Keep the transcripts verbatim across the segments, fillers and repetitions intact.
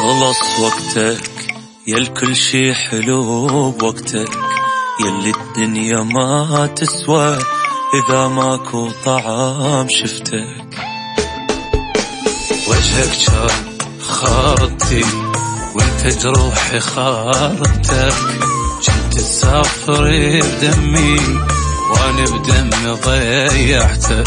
خلص وقتك يا الكل شي حلو بوقتك، يلي الدنيا ما تسوى إذا ماكو طعام شفتك. وجهك كان خارطتي وانت جروحي خارطتك، كنت تسافر بدمي وانا بدمي ضيعتك.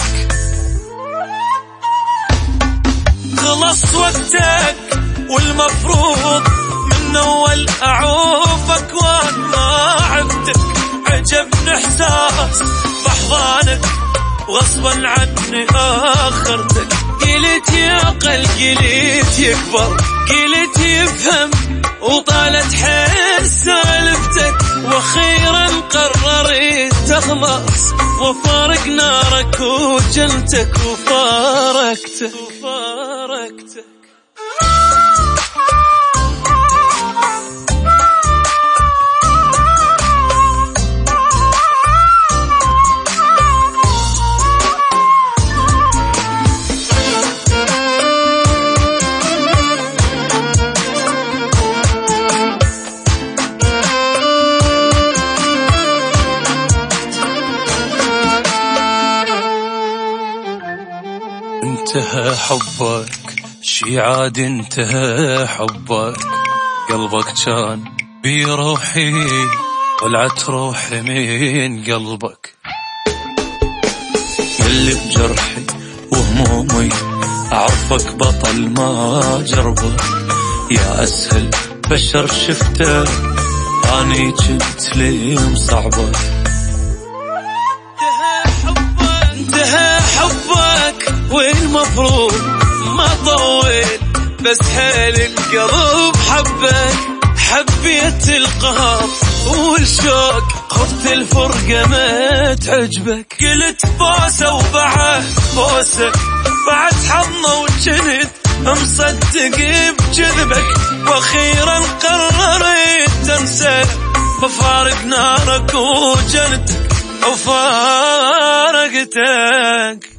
خلص وقتك والمفروض من اول اعوفك وانا عبتك، عجبني احساس بحضانك وغصبا عني اخرتك. قلت يعقل قلت يكبر قلت يفهم وطالت حيل سالفتك، واخيرا قررت تخلص وفارق نارك وجنتك وفارقتك وفارقتك. انتهى حبك شي عاد انتهى حبك، قلبك كان بروحي ولعت روحي من قلبك. يلي بجرحي وهمومي أعرفك بطل ما جربك، يا أسهل بشر شفته أني كنت لي مصعبك. انتهى حبك والمفروض ما طول بس حيل القلب حبك، حبيت القهر والشوق خفت الفرقة ما تعجبك. قلت بوسة وبعد بوسة بعد حضنة وجنت مصدق بجذبك، واخيرا قررت تنسى بفارق نارك وجنتك وفارقتك.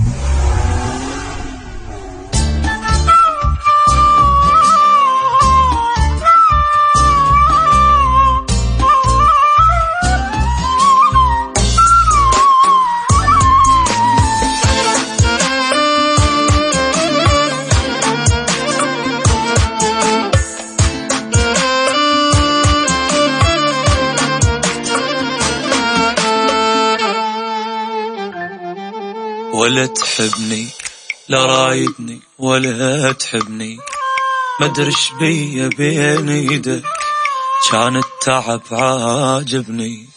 ولا تحبني لا رايدني ولا تحبني، مدرش بيا بين ايدك كان التعب عاجبني.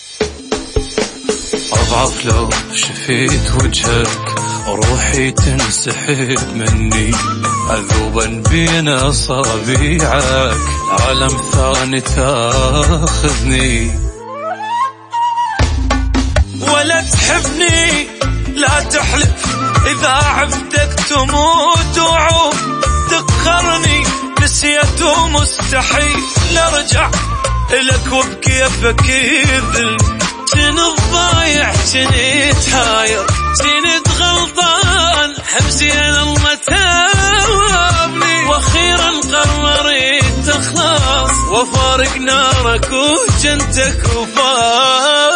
اضعف لو شفيت وجهك روحي تنسحب مني، عذوبا بين اصابيعك عالم ثاني تاخذني. ولا تحبني لا تحلف إذا عفتك تموت وعوف تقهرني، نسيت ومستحيل لارجع لك وبكيفك يذل. كنت ضايع كنت حاير كنت غلطان حبسي أنا الله توابني، واخيرا قررت تخلص وفارق نارك وجنتك وفارق